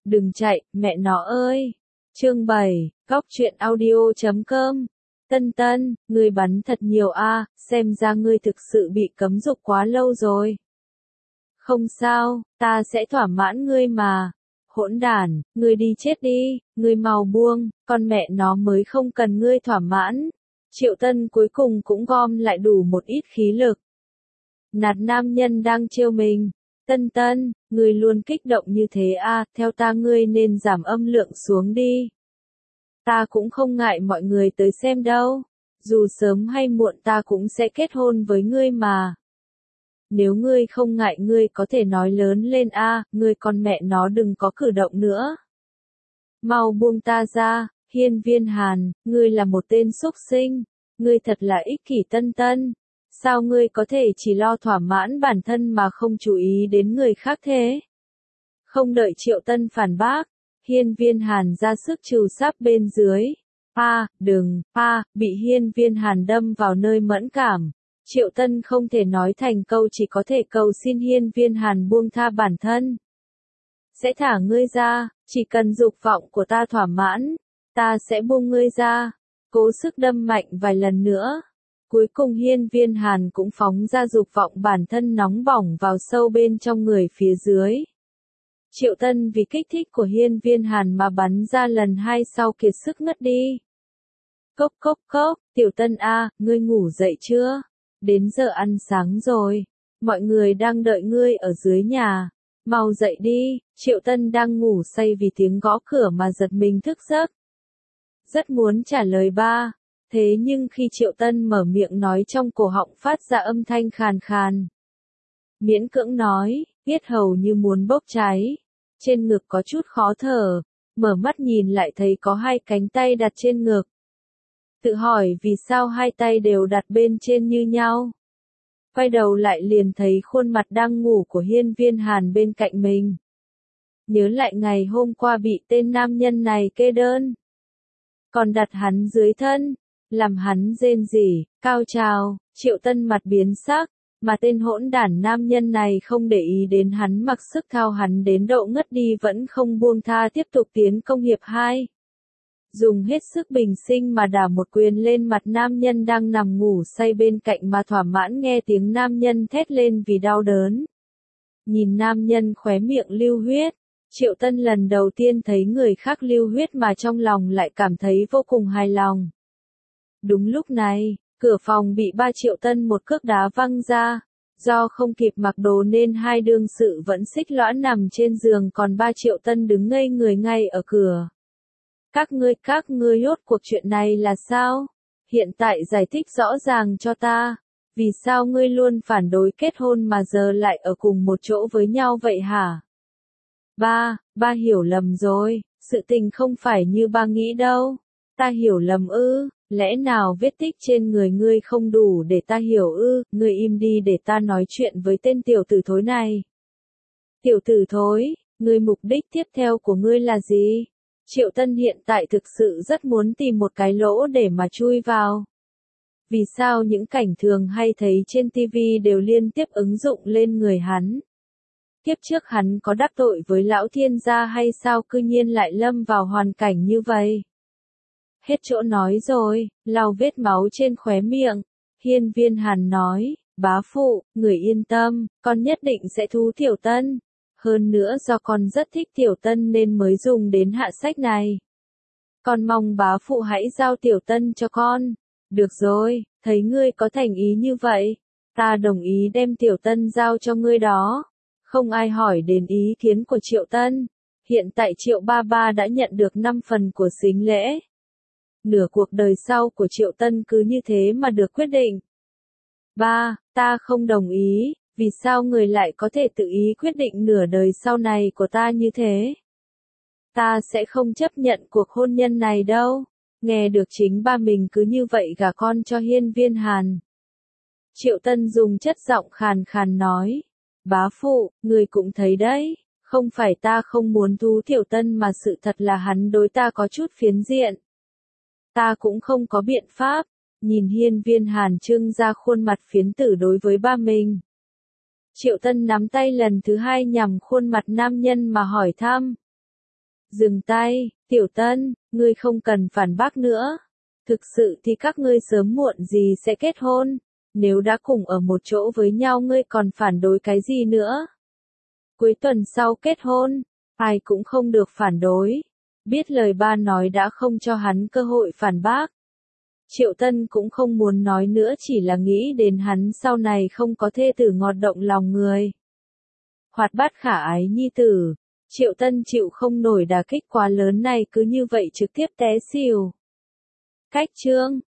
Đừng chạy, mẹ nó ơi. Chương 7, Góc truyện audio.com. Tân Tân, ngươi bắn thật nhiều a, xem ra ngươi thực sự bị cấm dục quá lâu rồi. Không sao, ta sẽ thỏa mãn ngươi mà. Hỗn đản, ngươi đi chết đi, ngươi mau buông, con mẹ nó mới không cần ngươi thỏa mãn. Triệu Tân cuối cùng cũng gom lại đủ một ít khí lực. Nạt nam nhân đang trêu mình. Tân Tân, ngươi luôn kích động như thế a, theo ta ngươi nên giảm âm lượng xuống đi. Ta cũng không ngại mọi người tới xem đâu. Dù sớm hay muộn ta cũng sẽ kết hôn với ngươi mà. Nếu ngươi không ngại ngươi có thể nói lớn lên a, ngươi con mẹ nó đừng có cử động nữa. Mau buông ta ra, Hiên Viên Hàn, ngươi là một tên xúc sinh, ngươi thật là ích kỷ Tân Tân. Sao ngươi có thể chỉ lo thỏa mãn bản thân mà không chú ý đến người khác thế? Không đợi Triệu Tân phản bác, Hiên Viên Hàn ra sức trừ sáp bên dưới. Đừng, bị Hiên Viên Hàn đâm vào nơi mẫn cảm. Triệu Tân không thể nói thành câu, chỉ có thể cầu xin Hiên Viên Hàn buông tha bản thân. Sẽ thả ngươi ra, chỉ cần dục vọng của ta thỏa mãn, ta sẽ buông ngươi ra. Cố sức đâm mạnh vài lần nữa. Cuối cùng Hiên Viên Hàn cũng phóng ra dục vọng bản thân nóng bỏng vào sâu bên trong người phía dưới. Triệu Tân vì kích thích của Hiên Viên Hàn mà bắn ra lần hai sau kiệt sức ngất đi. Cốc cốc cốc, Tiểu Tân a, ngươi ngủ dậy chưa? Đến giờ ăn sáng rồi. Mọi người đang đợi ngươi ở dưới nhà. Mau dậy đi. Triệu Tân đang ngủ say vì tiếng gõ cửa mà giật mình thức giấc. Rất muốn trả lời ba. Thế nhưng khi Triệu Tân mở miệng nói trong cổ họng phát ra âm thanh khàn khàn. Miễn cưỡng nói, yết hầu như muốn bốc cháy. Trên ngực có chút khó thở. Mở mắt nhìn lại thấy có hai cánh tay đặt trên ngực. Tự hỏi vì sao hai tay đều đặt bên trên như nhau. Quay đầu lại liền thấy khuôn mặt đang ngủ của Hiên Viên Hàn bên cạnh mình. Nhớ lại ngày hôm qua bị tên nam nhân này kê đơn. Còn đặt hắn dưới thân, làm hắn rên rỉ, cao trào. Triệu Tân mặt biến sắc, mà tên hỗn đản nam nhân này không để ý đến hắn, mặc sức thao hắn đến độ ngất đi vẫn không buông tha, tiếp tục tiến công hiệp 2. Dùng hết sức bình sinh mà đả một quyền lên mặt nam nhân đang nằm ngủ say bên cạnh mà thỏa mãn nghe tiếng nam nhân thét lên vì đau đớn. Nhìn nam nhân khóe miệng lưu huyết, Triệu Tân lần đầu tiên thấy người khác lưu huyết mà trong lòng lại cảm thấy vô cùng hài lòng. Đúng lúc này, cửa phòng bị ba Triệu Tân một cước đá văng ra. Do không kịp mặc đồ nên hai đương sự vẫn xích lõa nằm trên giường, còn ba Triệu Tân đứng ngây người ngay ở cửa. Các ngươi rốt cuộc chuyện này là sao? Hiện tại giải thích rõ ràng cho ta. Vì sao ngươi luôn phản đối kết hôn mà giờ lại ở cùng một chỗ với nhau vậy hả? Ba hiểu lầm rồi, sự tình không phải như ba nghĩ đâu. Ta hiểu lầm ư? Lẽ nào vết tích trên người ngươi không đủ để ta hiểu ư? Ngươi im đi để ta nói chuyện với tên tiểu tử thối này. Tiểu tử thối, ngươi mục đích tiếp theo của ngươi là gì? Triệu Tân hiện tại thực sự rất muốn tìm một cái lỗ để mà chui vào. Vì sao những cảnh thường hay thấy trên TV đều liên tiếp ứng dụng lên người hắn? Kiếp trước hắn có đắc tội với lão thiên gia hay sao cư nhiên lại lâm vào hoàn cảnh như vậy? Hết chỗ nói rồi, lau vết máu trên khóe miệng. Hiên Viên Hàn nói, bá phụ, người yên tâm, con nhất định sẽ thú Tiểu Tân. Hơn nữa do con rất thích Tiểu Tân nên mới dùng đến hạ sách này. Con mong bá phụ hãy giao Tiểu Tân cho con. Được rồi, thấy ngươi có thành ý như vậy, ta đồng ý đem Tiểu Tân giao cho ngươi đó. Không ai hỏi đến ý kiến của Triệu Tân. Hiện tại Triệu Ba Ba đã nhận được 5 phần của sính lễ. Nửa cuộc đời sau của Triệu Tân cứ như thế mà được quyết định. Ta không đồng ý. Vì sao người lại có thể tự ý quyết định nửa đời sau này của ta như thế? Ta sẽ không chấp nhận cuộc hôn nhân này đâu. Nghe được chính ba mình cứ như vậy gả con cho Hiên Viên Hàn. Triệu Tân dùng chất giọng khàn khàn nói. Bá phụ, người cũng thấy đấy. Không phải ta không muốn thú Tiểu Tân mà sự thật là hắn đối ta có chút phiến diện. Ta cũng không có biện pháp. Nhìn Hiên Viên Hàn trưng ra khuôn mặt phiến tử đối với ba mình. Triệu Tân nắm tay lần thứ hai nhằm khuôn mặt nam nhân mà hỏi thăm. Dừng tay, Tiểu Tân, ngươi không cần phản bác nữa. Thực sự thì các ngươi sớm muộn gì sẽ kết hôn. Nếu đã cùng ở một chỗ với nhau ngươi còn phản đối cái gì nữa? Cuối tuần sau kết hôn, ai cũng không được phản đối. Biết lời ba nói đã không cho hắn cơ hội phản bác. Triệu Tân cũng không muốn nói nữa, chỉ là nghĩ đến hắn sau này không có thê tử ngọt động lòng người. Hoạt bát khả ái nhi tử, Triệu Tân chịu không nổi đả kích quá lớn này, cứ như vậy trực tiếp té xỉu. Cách chương